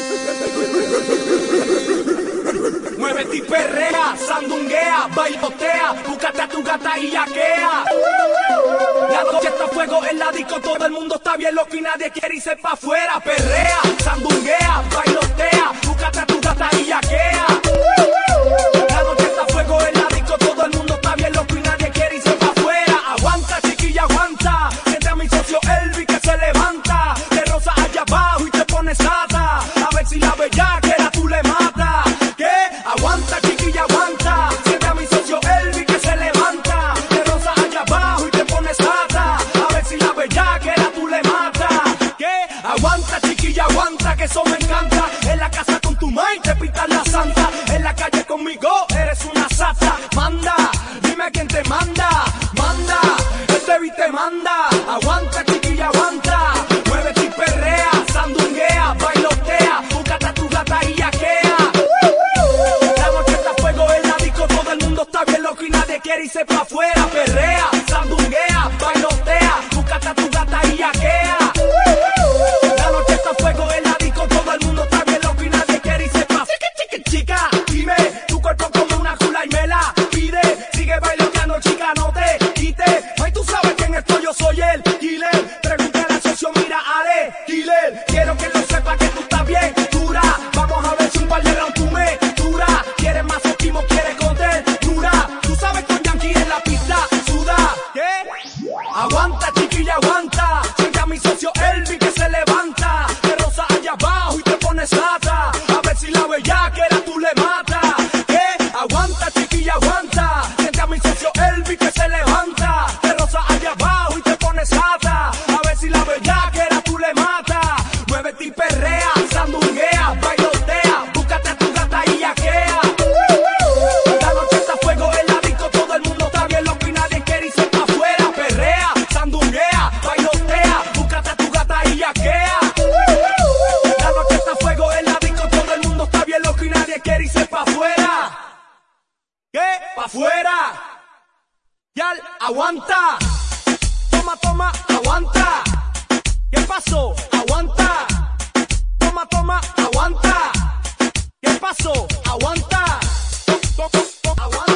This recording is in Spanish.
Muévete y perrea, sandunguea, bailotea, búscate a tu gata y yaquea. La noche está a fuego en la disco, todo el mundo está bien loco y nadie quiere irse pa' afuera. Perrea, sandunguea, bailotea, búscate a tu gata y yaquea. La noche está a fuego en la disco, todo el mundo está bien loco y nadie quiere irse pa' afuera. Aguanta, chiquilla, aguanta, siente a mi socio Elvi que se levanta, te roza allá abajo y te pone sata, a ver si la bellaquera tú le matas. ¿Qué? Aguanta, chiquilla, aguanta, siente a mi socio Elvi que se levanta, te roza allá abajo y te pone sata, a ver si la bellaquera tú le matas. ¿Qué? Aguanta, chiquilla, aguanta, que eso me encanta. En la casa con tu maíz te pitas la santa, en la calle conmigo eres una sata. Manda, dime quién te manda, manda, este beat te manda. Aguanta, chiquilla, aguanta, muévete y perrea, sandunguea, bailotea, búscate a tu gata y yaquea. La noche está a fuego en la disco, todo el mundo está bien loco y nadie quiere irse pa' afuera. Perrea, sandunguea, bailotea, búscate a tu gata y yaquea. La noche está a fuego en la disco, todo el mundo está bien loco y nadie quiere irse pa' afuera. Chica, dime, tu cuerpo como una cula y me la pide. Sigue bailoteando, chica, no te quites. Ay, tú sabes quién estoy, yo soy el killer. Pregúntale al socio, mira, Ale, killer. Quiero que lo sepa que tú estás bien dura. Vamos a ver si un par de rounds tú me dura. ¿Quieres más óptimo, quieres conter dura? Tú sabes con Yankee en la pista, suda. ¿Qué? Aguanta, chiquilla, aguanta, siente a mi socio Elvi que se levanta, te roza allá abajo y te pone sata, a ver si la bellaquera tú le matas. ¿Qué? Aguanta, chiquilla, aguanta, siente a mi socio Elvi que se levanta, te roza allá abajo y te pone sata, a ver si la bellaquera tú le matas. Muévete y perrea, sandunguea, bailotea, búscate a tu gata y yaquea. La noche está a fuego en la disco, todo el mundo está bien loco y nadie quiere irse pa' afuera. Perrea, sandunguea, bailotea, búscate a tu gata y yaquea. La noche está a fuego en la disco, todo el mundo está bien loco y nadie quiere irse pa' afuera. ¿Qué? Pa' afuera. Yal, aguanta. Toma, toma, aguanta. ¿Qué pasó? Aguanta. Toma, toma, aguanta. ¿Qué pasó? Aguanta. Aguanta.